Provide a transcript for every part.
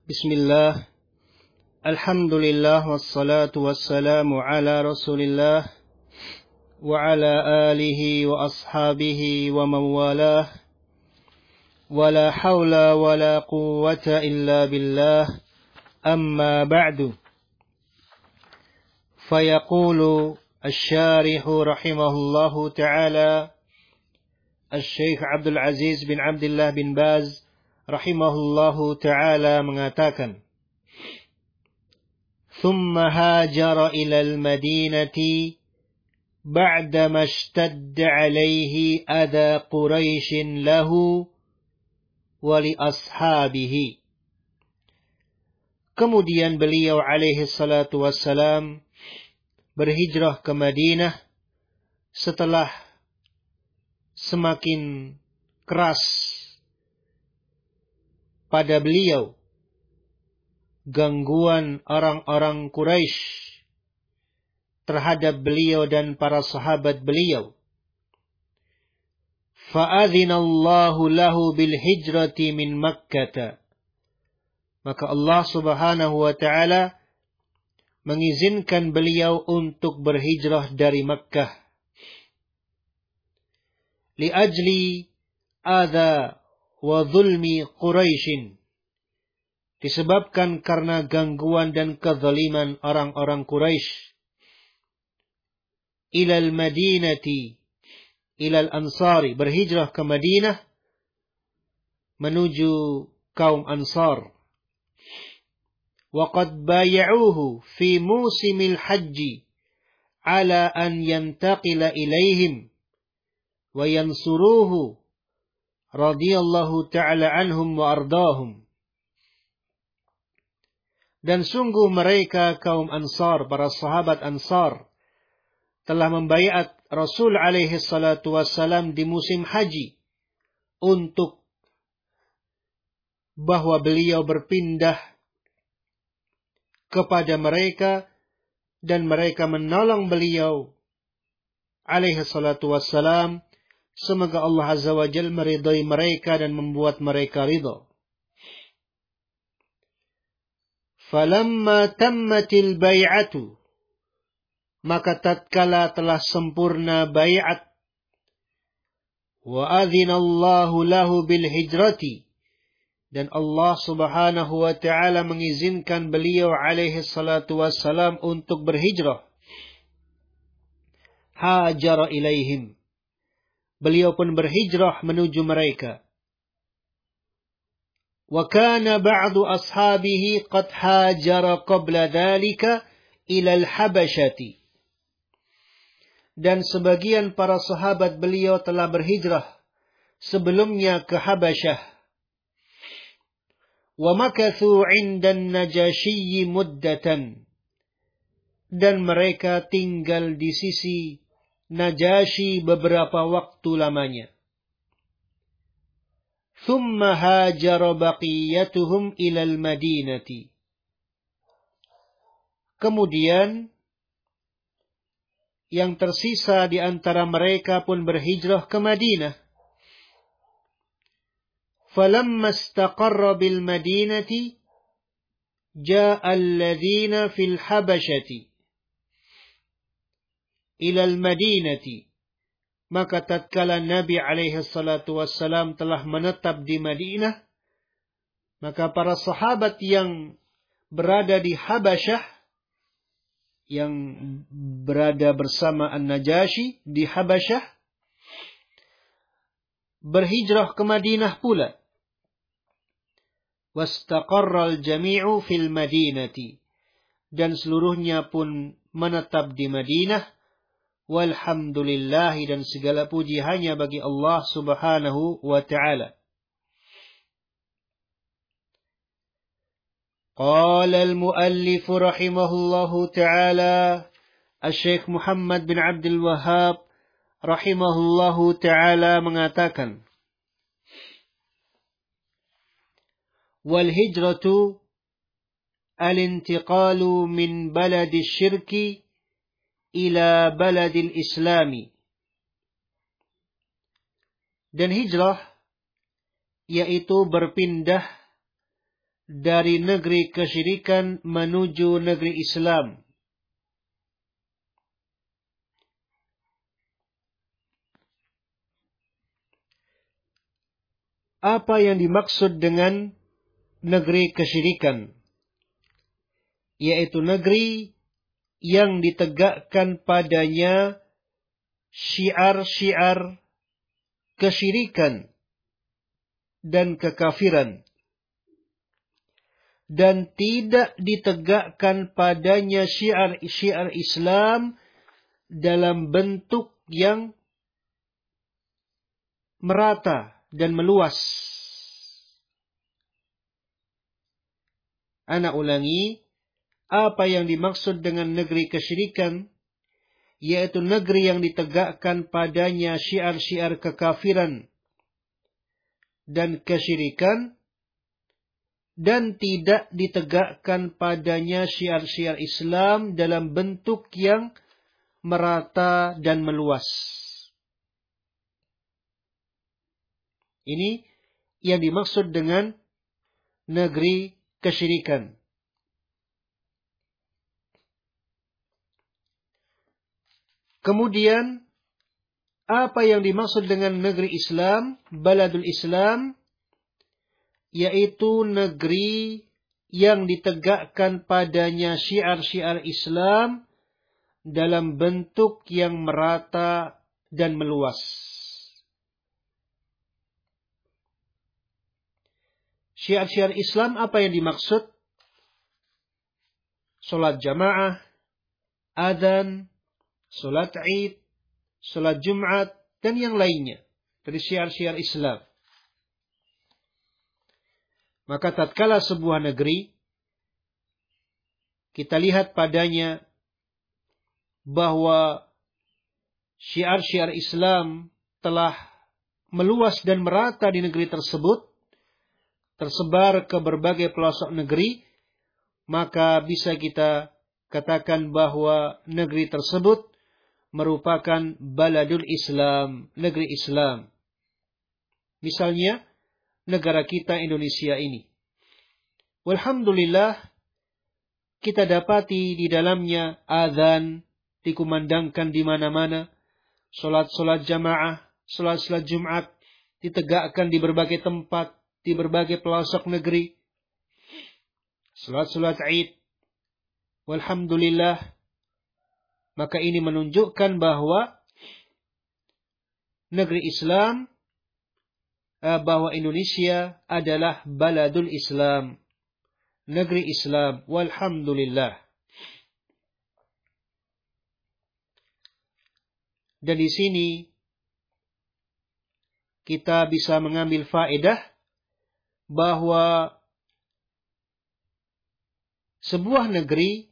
Bismillah, alhamdulillah, wassalatu wassalamu ala rasulillah, wa ala alihi wa ashabihi wa mawalah, wa la hawla wa la quwwata illa billah, amma ba'du. Fayaqulu al-syarihu rahimahullahu ta'ala, al-Syekh Abdul Aziz bin Abdullah bin Baz rahimahullahu ta'ala mengatakan, Thumma hajara ilal madinati ba'dama ishtadda alaihi adha Quraishin lahu wa li ashabihi. Kemudian beliau alaihi salatu wassalam berhijrah ke Madinah setelah semakin keras pada beliau gangguan orang-orang Quraisy terhadap beliau dan para sahabat beliau. Fa'adhinallahu lahu bil hijrati min Makkah. Maka Allah Subhanahu wa ta'ala mengizinkan beliau untuk berhijrah dari Makkah. Liajli adha wa zulmi Quraisyin. Disebabkan karena gangguan dan kezaliman orang-orang Quraisy. Ilal madinati, ilal ansari, berhijrah ke Madinah menuju kaum Ansar. Wa qad bay'uhu fi musimil hajji ala an yantaqila ilaihim wa yansuruhu radhiyallahu ta'ala anhum wa ardahum. Dan sungguh mereka kaum Ansar, para sahabat Ansar, telah membaiat Rasul alaihi salatu wassalam di musim haji untuk bahwa beliau berpindah kepada mereka dan mereka menolong beliau alaihi salatu wassalam. Semoga Allah Azza wa Jalla meridai mereka dan membuat mereka ridha. Falamma tammatil bai'atu, maka tatkala telah sempurna bai'at, wa adzinallahu lahu bil hijrati, dan Allah Subhanahu wa ta'ala mengizinkan beliau alaihi salatu wassalam untuk berhijrah. Hajara ilaihim, beliau pun berhijrah menuju mereka. Wa kana ba'du ashabihi qad hajara qabla dhalika ila al-Habasyati. Dan sebagian para sahabat beliau telah berhijrah sebelumnya ke Habasyah. Wa makathu 'inda an-Najashiyyi muddatan. Dan mereka tinggal di sisi Najasyi beberapa waktu lamanya. Thumma hajara baqiyatuhum ilal madinati. Kemudian yang tersisa di antara mereka pun berhijrah ke Madinah. Falamma istaqarra bil madinati jaa alladhina fil habasyati ilal madinati. Maka tatkala Nabi alaihi salatu wassalam telah menetap di Madinah, maka para sahabat yang berada di Habasyah, yang berada bersama An-Najasyi di Habasyah, berhijrah ke Madinah pula. Wastaqarra al-jami'u fil madinati. Dan seluruhnya pun menetap di Madinah. Walhamdulillahi, dan segala puji hanya bagi Allah Subhanahu wa ta'ala. Qala al-muallif rahimahullahu ta'ala, Al-Syekh Muhammad bin Abdul Wahhab rahimahullahu ta'ala mengatakan, wal hijratu al-intiqalu min baladi syirki ila baladil islami. Dan hijrah yaitu berpindah dari negeri kesyirikan menuju negeri Islam. Apa yang dimaksud dengan negeri kesyirikan? Yaitu negeri yang ditegakkan padanya syiar-syiar kesyirikan dan kekafiran, dan tidak ditegakkan padanya syiar-syiar Islam dalam bentuk yang merata dan meluas. Ana ulangi, apa yang dimaksud dengan negeri kesyirikan? Yaitu negeri yang ditegakkan padanya syiar-syiar kekafiran dan kesyirikan, dan tidak ditegakkan padanya syiar-syiar Islam dalam bentuk yang merata dan meluas. Ini yang dimaksud dengan negeri kesyirikan. Kemudian, apa yang dimaksud dengan negeri Islam, baladul Islam, yaitu negeri yang ditegakkan padanya syiar-syiar Islam dalam bentuk yang merata dan meluas. Syiar-syiar Islam apa yang dimaksud? Salat jamaah, adzan, salat Id, salat Jumat, dan yang lainnya dari syiar-syiar Islam. Maka tatkala sebuah negeri kita lihat padanya bahwa syiar-syiar Islam telah meluas dan merata di negeri tersebut, tersebar ke berbagai pelosok negeri, maka bisa kita katakan bahwa negeri tersebut merupakan baladul Islam, negeri Islam. Misalnya, negara kita Indonesia ini. Walhamdulillah, kita dapati di dalamnya azan dikumandangkan di mana-mana, salat-salat jamaah, salat-salat Jumat ditegakkan di berbagai tempat, di berbagai pelosok negeri. Salat-salat Id. Walhamdulillah. Maka ini menunjukkan bahwa negeri Islam, bahwa Indonesia adalah baladul Islam, negeri Islam. Walhamdulillah. Dan di sini kita bisa mengambil faedah bahwa sebuah negeri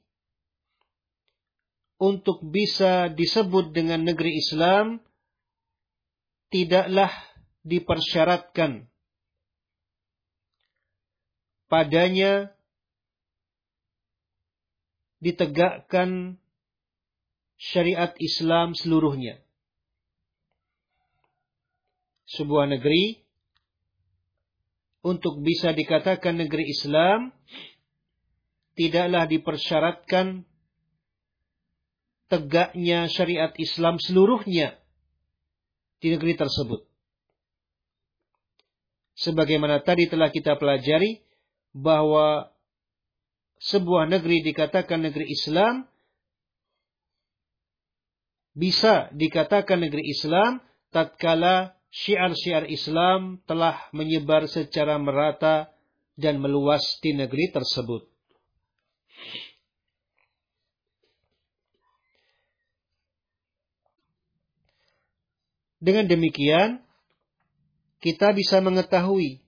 untuk bisa disebut dengan negeri Islam tidaklah dipersyaratkan padanya ditegakkan syariat Islam seluruhnya. Sebuah negeri untuk bisa dikatakan negeri Islam tidaklah dipersyaratkan tegaknya syariat Islam seluruhnya di negeri tersebut. Sebagaimana tadi telah kita pelajari bahwa sebuah negeri dikatakan negeri Islam, bisa dikatakan negeri Islam tatkala syiar-syiar Islam telah menyebar secara merata dan meluas di negeri tersebut. Dengan demikian, kita bisa mengetahui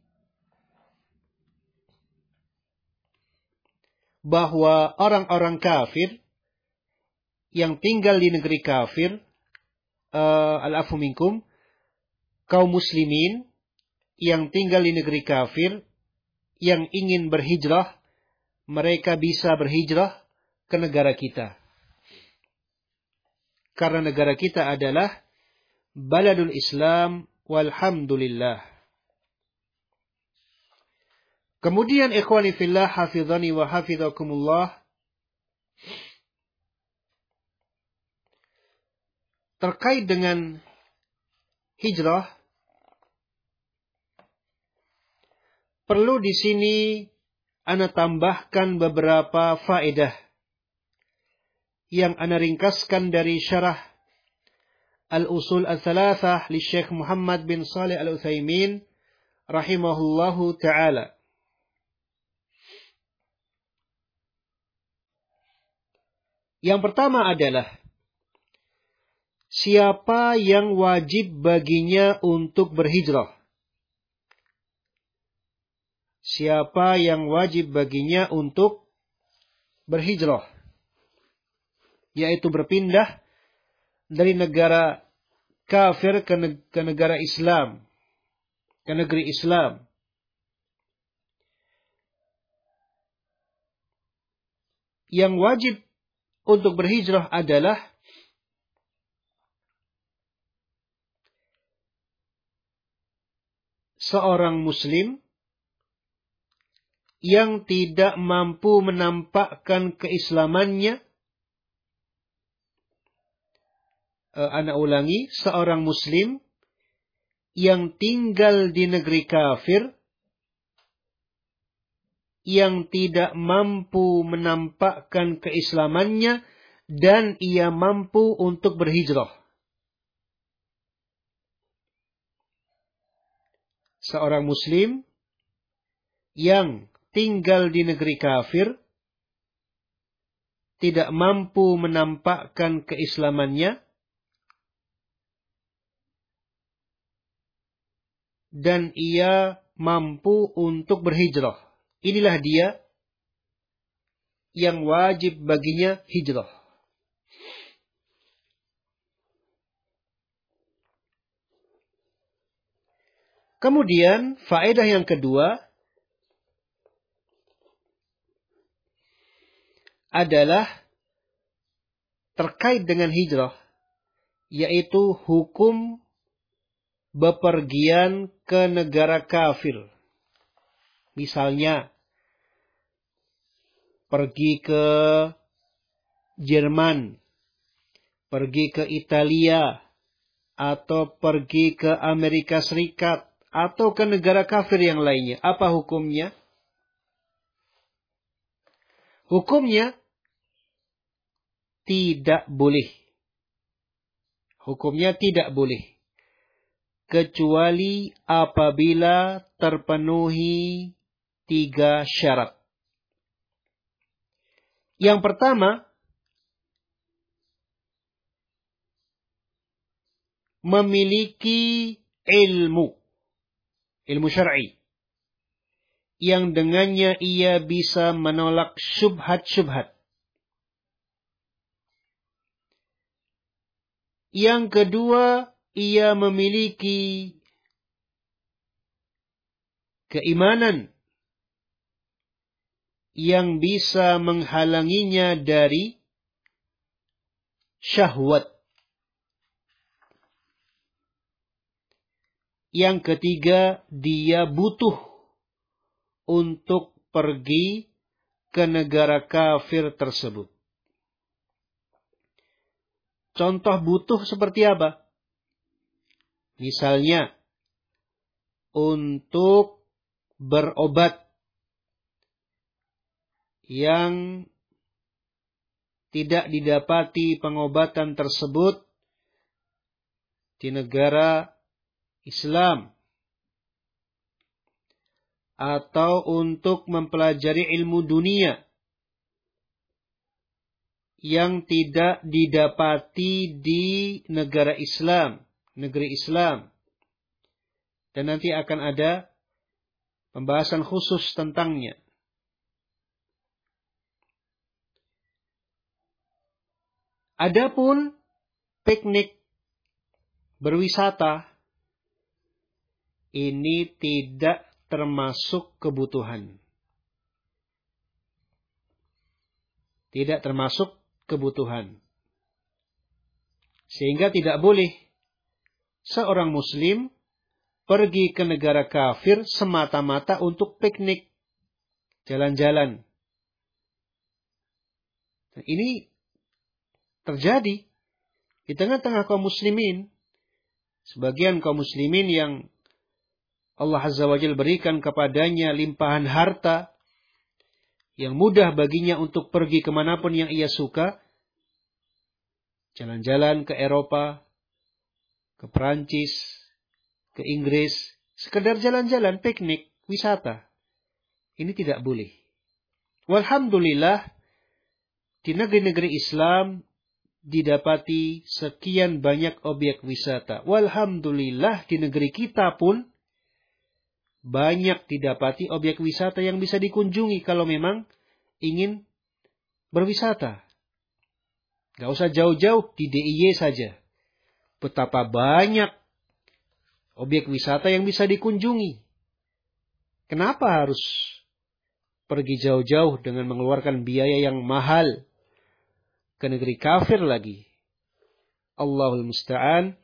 bahwa orang-orang kafir yang tinggal di negeri kafir, al-afu minkum, kaum muslimin yang tinggal di negeri kafir, yang ingin berhijrah, mereka bisa berhijrah ke negara kita. Karena negara kita adalah baladul Islam, walhamdulillah. Kemudian ikhwani fillah hafizani wa hafizakumullah, terkait dengan hijrah, perlu di sini ana tambahkan beberapa faedah yang ana ringkaskan dari syarah Al-Usul Al-Thalathah li Syekh Muhammad bin Shalih Al-Utsaimin rahimahullahu ta'ala. Yang pertama adalah siapa yang wajib baginya untuk berhijrah? Siapa yang wajib baginya untuk berhijrah? Yaitu berpindah dari negara kafir ke negara Islam, ke negeri Islam. Yang wajib untuk berhijrah adalah seorang muslim yang tidak mampu menampakkan keislamannya. Ana ulangi, seorang muslim yang tinggal di negeri kafir, yang tidak mampu menampakkan keislamannya, dan ia mampu untuk berhijrah. Seorang muslim yang tinggal di negeri kafir, tidak mampu menampakkan keislamannya, dan ia mampu untuk berhijrah. Inilah dia yang wajib baginya hijrah. Kemudian faedah yang kedua adalah terkait dengan hijrah, yaitu hukum bepergian ke negara kafir. Misalnya, pergi ke Jerman, pergi ke Italia, atau pergi ke Amerika Serikat, atau ke negara kafir yang lainnya. Apa hukumnya? Hukumnya tidak boleh. Hukumnya tidak boleh. Kecuali apabila terpenuhi 3 syarat. Yang pertama, memiliki ilmu syar'i, yang dengannya ia bisa menolak syubhat-syubhat. Yang kedua, ia memiliki keimanan yang bisa menghalanginya dari syahwat. Yang ketiga, dia butuh untuk pergi ke negara kafir tersebut. Contoh butuh seperti apa? Misalnya, untuk berobat yang tidak didapati pengobatan tersebut di negara Islam, atau untuk mempelajari ilmu dunia yang tidak didapati di negara Islam, negeri Islam. Dan nanti akan ada pembahasan khusus tentangnya. Adapun piknik, berwisata, ini tidak termasuk kebutuhan. Tidak termasuk kebutuhan. Sehingga tidak boleh seorang muslim pergi ke negara kafir semata-mata untuk piknik. jalan-jalan. Nah, ini terjadi di tengah-tengah kaum muslimin. Sebagian kaum muslimin yang Allah Azza wa Jalla berikan kepadanya limpahan harta, yang mudah baginya untuk pergi kemanapun yang ia suka, jalan-jalan ke Eropa, ke Perancis, ke Inggris, sekedar jalan-jalan, piknik, wisata. Ini tidak boleh. Walhamdulillah, di negeri-negeri Islam didapati sekian banyak objek wisata. Walhamdulillah, di negeri kita pun banyak didapati objek wisata yang bisa dikunjungi kalau memang ingin berwisata. Gak usah jauh-jauh, di DIY saja. Betapa banyak objek wisata yang bisa dikunjungi. Kenapa harus pergi jauh-jauh dengan mengeluarkan biaya yang mahal ke negeri kafir lagi? Allahul Musta'an.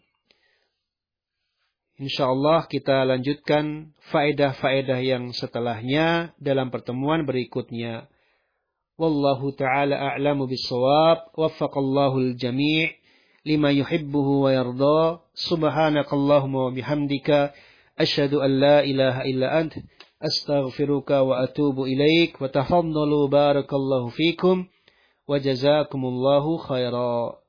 InsyaAllah kita lanjutkan faedah-faedah yang setelahnya dalam pertemuan berikutnya. Wallahu ta'ala a'lamu bis-shawab. Waffaqallahu al-jami' lima yuhibbuhu wa yarda. Subhanakallahumma wa bihamdika. Asyhadu an la ilaha illa ant. Astaghfiruka wa atubu ilaik. Wa tafaddalu barakallahu fikum. Wa jazakumullahu khairan.